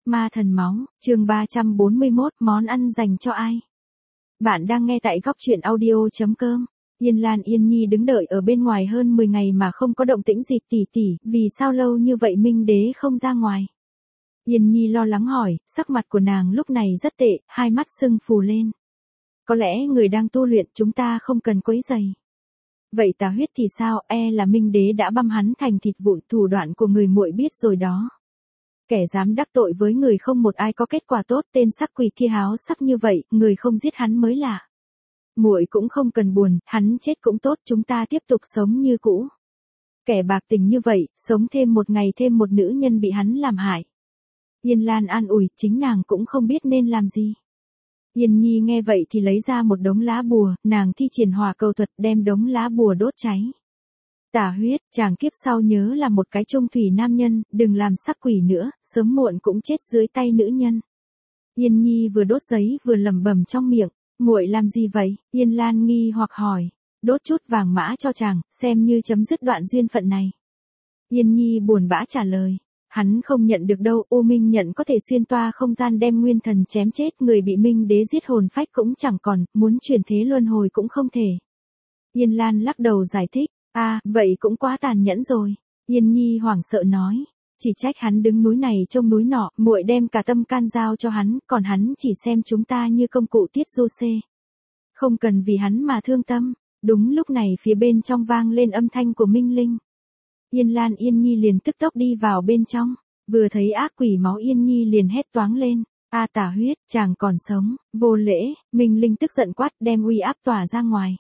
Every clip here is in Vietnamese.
Ma thần máu, chương 341, món ăn dành cho ai? Bạn đang nghe tại góc truyện audio.com. Yên Lan Yên Nhi đứng đợi ở bên ngoài hơn 10 ngày mà không có động tĩnh gì. Tỷ, vì sao lâu như vậy Minh Đế không ra ngoài? Yên Nhi lo lắng hỏi, sắc mặt của nàng lúc này rất tệ, hai mắt sưng phù lên. Có lẽ người đang tu luyện, chúng ta không cần quấy rầy. Vậy Tà Huyết thì sao? Là Minh Đế đã băm hắn thành thịt vụn, thủ đoạn của người muội biết rồi đó. Kẻ dám đắc tội với người không một ai có kết quả tốt, tên sắc quỷ kia háo sắc như vậy, người không giết hắn mới lạ. Muội cũng không cần buồn, hắn chết cũng tốt, chúng ta tiếp tục sống như cũ. Kẻ bạc tình như vậy, sống thêm một ngày thêm một nữ nhân bị hắn làm hại. Yên Lan an ủi, chính nàng cũng không biết nên làm gì. Yên Nhi nghe vậy thì lấy ra một đống lá bùa, nàng thi triển hỏa cầu thuật đem đống lá bùa đốt cháy. Tà Huyết, chàng kiếp sau nhớ là một cái trung thủy nam nhân, đừng làm sắc quỷ nữa, sớm muộn cũng chết dưới tay nữ nhân. Yên Nhi vừa đốt giấy vừa lẩm bẩm trong miệng, muội làm gì vậy? Yên Lan nghi hoặc hỏi, đốt chút vàng mã cho chàng, xem như chấm dứt đoạn duyên phận này. Yên Nhi buồn bã trả lời, hắn không nhận được đâu, U Minh nhận có thể xuyên toa không gian đem nguyên thần chém chết, người bị Minh Đế giết hồn phách cũng chẳng còn, muốn chuyển thế luân hồi cũng không thể. Yên Lan lắc đầu giải thích. Vậy cũng quá tàn nhẫn rồi. Yên Nhi hoảng sợ nói, chỉ trách hắn đứng núi này trông núi nọ, muội đem cả tâm can giao cho hắn, còn hắn chỉ xem chúng ta như công cụ tiết du xê. Không cần vì hắn mà thương tâm. Đúng lúc này phía bên trong vang lên âm thanh của Minh Linh. Yên Lan Yên Nhi liền tức tốc đi vào bên trong, vừa thấy ác quỷ máu Yên Nhi liền hét toáng lên, Tà Huyết, chàng còn sống, vô lễ. Minh Linh tức giận quát đem uy áp tỏa ra ngoài.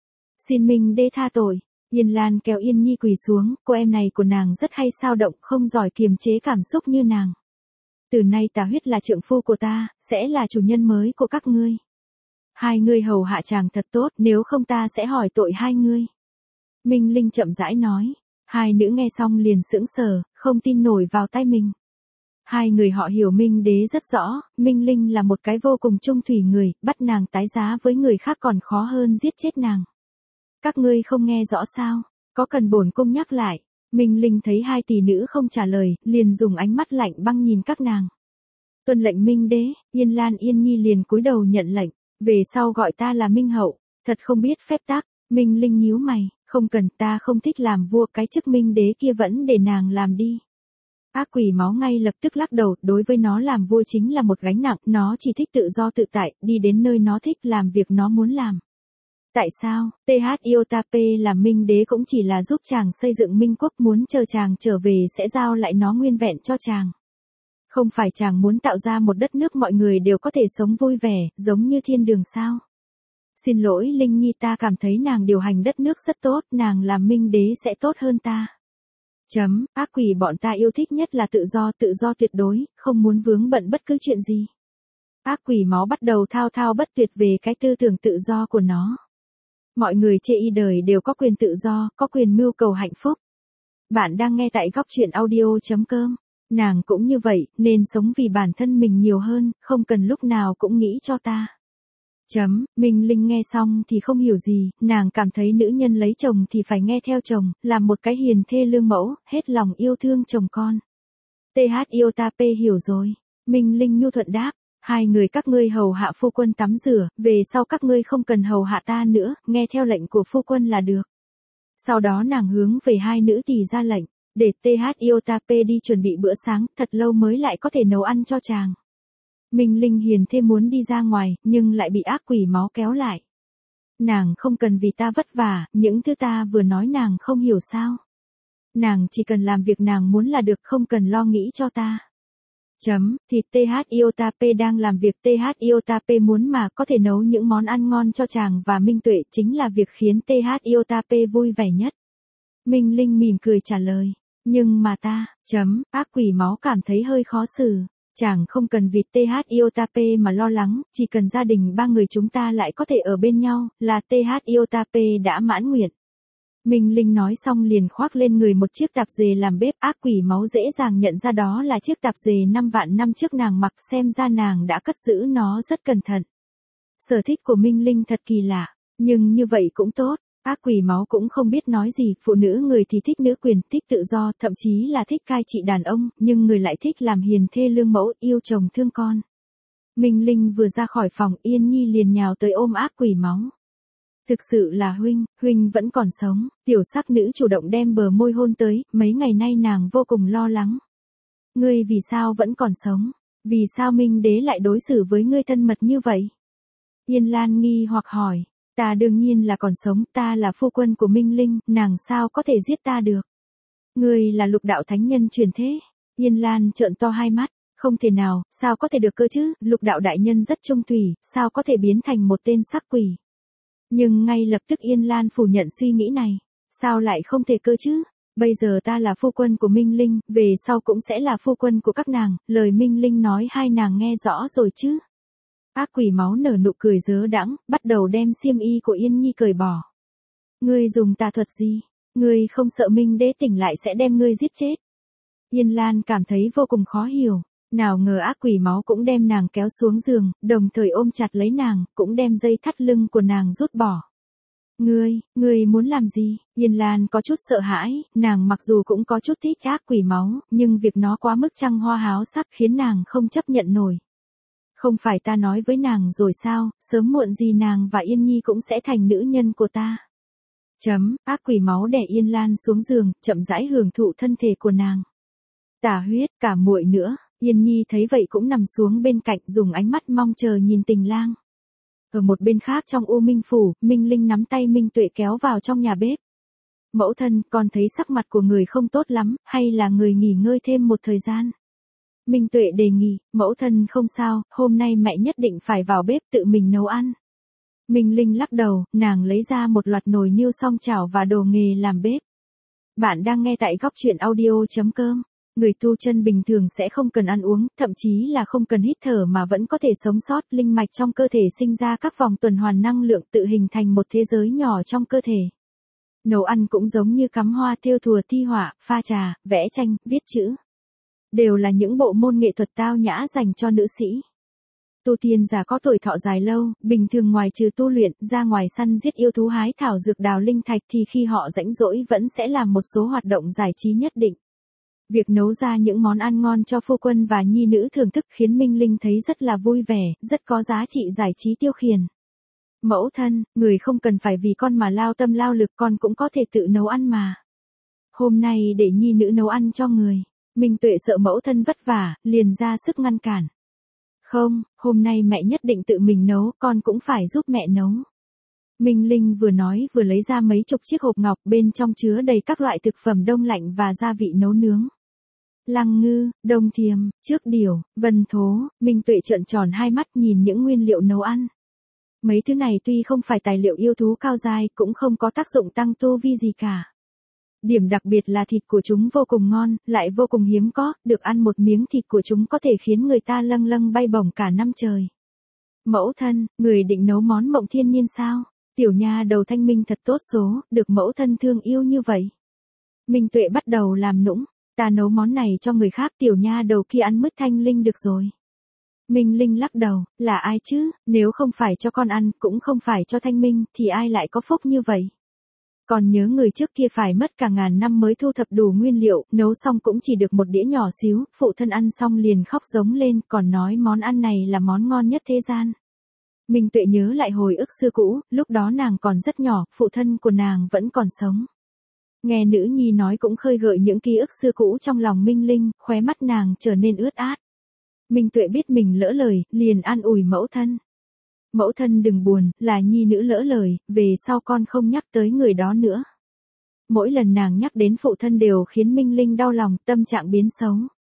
Xin Minh Đế tha tội. Yên Lan kéo Yên Nhi quỳ xuống, cô em này của nàng rất hay xao động, không giỏi kiềm chế cảm xúc như nàng. Từ nay Tà Huyết là trượng phu của ta, sẽ là chủ nhân mới của các ngươi. Hai ngươi hầu hạ chàng thật tốt, nếu không ta sẽ hỏi tội hai ngươi. Minh Linh chậm rãi nói, hai nữ nghe xong liền sững sờ, không tin nổi vào tai mình. Hai người họ hiểu Minh Đế rất rõ, Minh Linh là một cái vô cùng trung thủy người, bắt nàng tái giá với người khác còn khó hơn giết chết nàng. Các ngươi không nghe rõ sao, có cần bổn cung nhắc lại. Minh Linh thấy hai tỷ nữ không trả lời, liền dùng ánh mắt lạnh băng nhìn các nàng. Tuân lệnh Minh Đế. Yên Lan Yên Nhi liền cúi đầu nhận lệnh, về sau gọi ta là Minh Hậu, thật không biết phép tắc. Minh Linh nhíu mày, không cần, ta không thích làm vua, cái chức Minh Đế kia vẫn để nàng làm đi. Ác quỷ máu ngay lập tức lắc đầu, đối với nó làm vua chính là một gánh nặng, nó chỉ thích tự do tự tại, đi đến nơi nó thích làm việc nó muốn làm. Tại sao? Thiotape làm Minh Đế cũng chỉ là giúp chàng xây dựng Minh Quốc, muốn chờ chàng trở về sẽ giao lại nó nguyên vẹn cho chàng. Không phải chàng muốn tạo ra một đất nước mọi người đều có thể sống vui vẻ, giống như thiên đường sao? Xin lỗi Linh Nhi, ta cảm thấy nàng điều hành đất nước rất tốt, nàng làm Minh Đế sẽ tốt hơn ta. Ác quỷ bọn ta yêu thích nhất là tự do tuyệt đối, không muốn vướng bận bất cứ chuyện gì. Ác quỷ máu bắt đầu thao thao bất tuyệt về cái tư tưởng tự do của nó. Mọi người chê y đời đều có quyền tự do, có quyền mưu cầu hạnh phúc. Bạn đang nghe tại góc truyện audio.com. Nàng cũng như vậy, nên sống vì bản thân mình nhiều hơn, không cần lúc nào cũng nghĩ cho ta. Minh Linh nghe xong thì không hiểu gì, nàng cảm thấy nữ nhân lấy chồng thì phải nghe theo chồng, làm một cái hiền thê lương mẫu, hết lòng yêu thương chồng con. Thiotape hiểu rồi. Minh Linh nhu thuận đáp. Hai người các ngươi hầu hạ phu quân tắm rửa, về sau các ngươi không cần hầu hạ ta nữa, nghe theo lệnh của phu quân là được. Sau đó nàng hướng về hai nữ tỳ ra lệnh, để Thiotape đi chuẩn bị bữa sáng, thật lâu mới lại có thể nấu ăn cho chàng. Minh Linh hiền thê muốn đi ra ngoài, nhưng lại bị ác quỷ máu kéo lại. Nàng không cần vì ta vất vả, những thứ ta vừa nói nàng không hiểu sao. Nàng chỉ cần làm việc nàng muốn là được, không cần lo nghĩ cho ta. Thịt Thiotape đang làm việc, Thiotape muốn mà có thể nấu những món ăn ngon cho chàng và Minh Tuệ, chính là việc khiến Thiotape vui vẻ nhất. Minh Linh mỉm cười trả lời, nhưng mà ta, ác quỷ máu cảm thấy hơi khó xử. Chàng không cần vì Thiotape mà lo lắng, chỉ cần gia đình ba người chúng ta lại có thể ở bên nhau, là Thiotape đã mãn nguyện. Minh Linh nói xong liền khoác lên người một chiếc tạp dề làm bếp, ác quỷ máu dễ dàng nhận ra đó là chiếc tạp dề 5 vạn năm trước nàng mặc, xem ra nàng đã cất giữ nó rất cẩn thận. Sở thích của Minh Linh thật kỳ lạ, nhưng như vậy cũng tốt, Ác quỷ máu cũng không biết nói gì, phụ nữ người thì thích nữ quyền, thích tự do, thậm chí là thích cai trị đàn ông, nhưng người lại thích làm hiền thê lương mẫu, yêu chồng thương con. Minh Linh vừa ra khỏi phòng, Yên Nhi liền nhào tới ôm ác quỷ máu. Thực sự là huynh vẫn còn sống, tiểu sắc nữ chủ động đem bờ môi hôn tới, mấy ngày nay nàng vô cùng lo lắng. Ngươi vì sao vẫn còn sống? Vì sao Minh đế lại đối xử với ngươi thân mật như vậy? Yên Lan nghi hoặc hỏi, ta đương nhiên là còn sống, ta là phu quân của Minh Linh, nàng sao có thể giết ta được? Ngươi là Lục đạo thánh nhân truyền thế. Yên Lan trợn to hai mắt, không thể nào, sao có thể được cơ chứ, Lục đạo đại nhân rất trung thủy, sao có thể biến thành một tên sắc quỷ? Nhưng ngay lập tức Yên Lan phủ nhận suy nghĩ này, sao lại không thể cơ chứ? Bây giờ ta là phu quân của Minh Linh, về sau cũng sẽ là phu quân của các nàng, lời Minh Linh nói hai nàng nghe rõ rồi chứ? Ác quỷ máu nở nụ cười dớ đãng, bắt đầu đem xiêm y của Yên Nhi cởi bỏ. Ngươi dùng tà thuật gì? Ngươi không sợ Minh đế tỉnh lại sẽ đem ngươi giết chết? Yên Lan cảm thấy vô cùng khó hiểu, nào ngờ ác quỷ máu cũng đem nàng kéo xuống giường, đồng thời ôm chặt lấy nàng, cũng đem dây thắt lưng của nàng rút bỏ. Ngươi muốn làm gì? Yên Lan có chút sợ hãi, nàng mặc dù cũng có chút thích ác quỷ máu, nhưng việc nó quá mức trăng hoa háo sắc khiến nàng không chấp nhận nổi. Không phải ta nói với nàng rồi sao, sớm muộn gì nàng và Yên Nhi cũng sẽ thành nữ nhân của ta. Ác quỷ máu đè Yên Lan xuống giường, chậm rãi hưởng thụ thân thể của nàng. Tả huyết, cả muội nữa, Yên Nhi thấy vậy cũng nằm xuống bên cạnh dùng ánh mắt mong chờ nhìn Tình Lang. Ở một bên khác trong U Minh Phủ, Minh Linh nắm tay Minh Tuệ kéo vào trong nhà bếp. Mẫu thân, con thấy sắc mặt của người không tốt lắm, hay là người nghỉ ngơi thêm một thời gian? Minh Tuệ đề nghị, mẫu thân không sao, hôm nay mẹ nhất định phải vào bếp tự mình nấu ăn. Minh Linh lắc đầu, nàng lấy ra một loạt nồi niêu song chảo và đồ nghề làm bếp. Bạn đang nghe tại góc truyện audio.com. Người tu chân bình thường sẽ không cần ăn uống, thậm chí là không cần hít thở mà vẫn có thể sống sót, linh mạch trong cơ thể sinh ra các vòng tuần hoàn năng lượng tự hình thành một thế giới nhỏ trong cơ thể. Nấu ăn cũng giống như cắm hoa, thêu thùa, thi họa, pha trà, vẽ tranh, viết chữ. Đều là những bộ môn nghệ thuật tao nhã dành cho nữ sĩ. Tu tiên giả có tuổi thọ dài lâu, bình thường ngoài trừ tu luyện, ra ngoài săn giết yêu thú, hái thảo dược, đào linh thạch thì khi họ rảnh rỗi vẫn sẽ làm một số hoạt động giải trí nhất định. Việc nấu ra những món ăn ngon cho phu quân và nhi nữ thưởng thức khiến Minh Linh thấy rất là vui vẻ, rất có giá trị giải trí tiêu khiển. Mẫu thân, người không cần phải vì con mà lao tâm lao lực, con cũng có thể tự nấu ăn mà. Hôm nay để nhi nữ nấu ăn cho người. Minh Tuệ sợ mẫu thân vất vả, liền ra sức ngăn cản. Không, hôm nay mẹ nhất định tự mình nấu, con cũng phải giúp mẹ nấu. Minh Linh vừa nói vừa lấy ra mấy chục chiếc hộp ngọc, bên trong chứa đầy các loại thực phẩm đông lạnh và gia vị nấu nướng. Lăng ngư, đông thiềm, trước điểu, vân thố, Minh Tuệ trợn tròn hai mắt nhìn những nguyên liệu nấu ăn. Mấy thứ này tuy không phải tài liệu yêu thú cao giai, cũng không có tác dụng tăng tu vi gì cả. Điểm đặc biệt là thịt của chúng vô cùng ngon, lại vô cùng hiếm có, được ăn một miếng thịt của chúng có thể khiến người ta lâng lâng bay bổng cả năm trời. Mẫu thân, người định nấu món Mộng Thiên Niên sao? Tiểu nha đầu Thanh Minh thật tốt số, được mẫu thân thương yêu như vậy. Minh Tuệ bắt đầu làm nũng, ta nấu món này cho người khác, tiểu nha đầu kia ăn mứt Thanh Linh được rồi. Minh Linh lắc đầu, là ai chứ, nếu không phải cho con ăn, cũng không phải cho Thanh Minh, thì ai lại có phúc như vậy? Còn nhớ người trước kia phải mất cả ngàn năm mới thu thập đủ nguyên liệu, nấu xong cũng chỉ được một đĩa nhỏ xíu, phụ thân ăn xong liền khóc giống lên, còn nói món ăn này là món ngon nhất thế gian. Minh Tuệ nhớ lại hồi ức xưa cũ, lúc đó nàng còn rất nhỏ, phụ thân của nàng vẫn còn sống. Nghe nữ nhi nói cũng khơi gợi những ký ức xưa cũ trong lòng Minh Linh, khóe mắt nàng trở nên ướt át. Minh Tuệ biết mình lỡ lời, liền an ủi mẫu thân. Mẫu thân đừng buồn, là nhi nữ lỡ lời, về sau con không nhắc tới người đó nữa. Mỗi lần nàng nhắc đến phụ thân đều khiến Minh Linh đau lòng, tâm trạng biến xấu.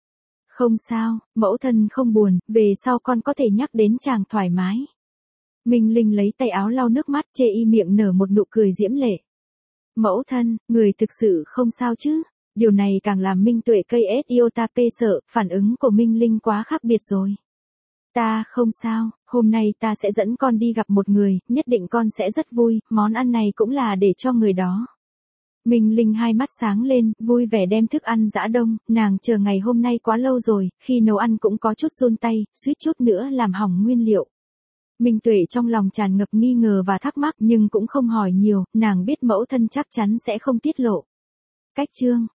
Không sao, mẫu thân không buồn, về sau con có thể nhắc đến chàng thoải mái. Minh Linh lấy tay áo lau nước mắt, chê y miệng nở một nụ cười diễm lệ. Mẫu thân, người thực sự không sao chứ? Điều này càng làm Minh Tuệ cây iotap sợ, phản ứng của Minh Linh quá khác biệt rồi. Ta không sao, hôm nay ta sẽ dẫn con đi gặp một người, nhất định con sẽ rất vui, món ăn này cũng là để cho người đó. Minh Linh hai mắt sáng lên, vui vẻ đem thức ăn giã đông, nàng chờ ngày hôm nay quá lâu rồi, khi nấu ăn cũng có chút run tay, suýt chút nữa làm hỏng nguyên liệu. Minh Tuệ trong lòng tràn ngập nghi ngờ và thắc mắc nhưng cũng không hỏi nhiều, nàng biết mẫu thân chắc chắn sẽ không tiết lộ. Cách chương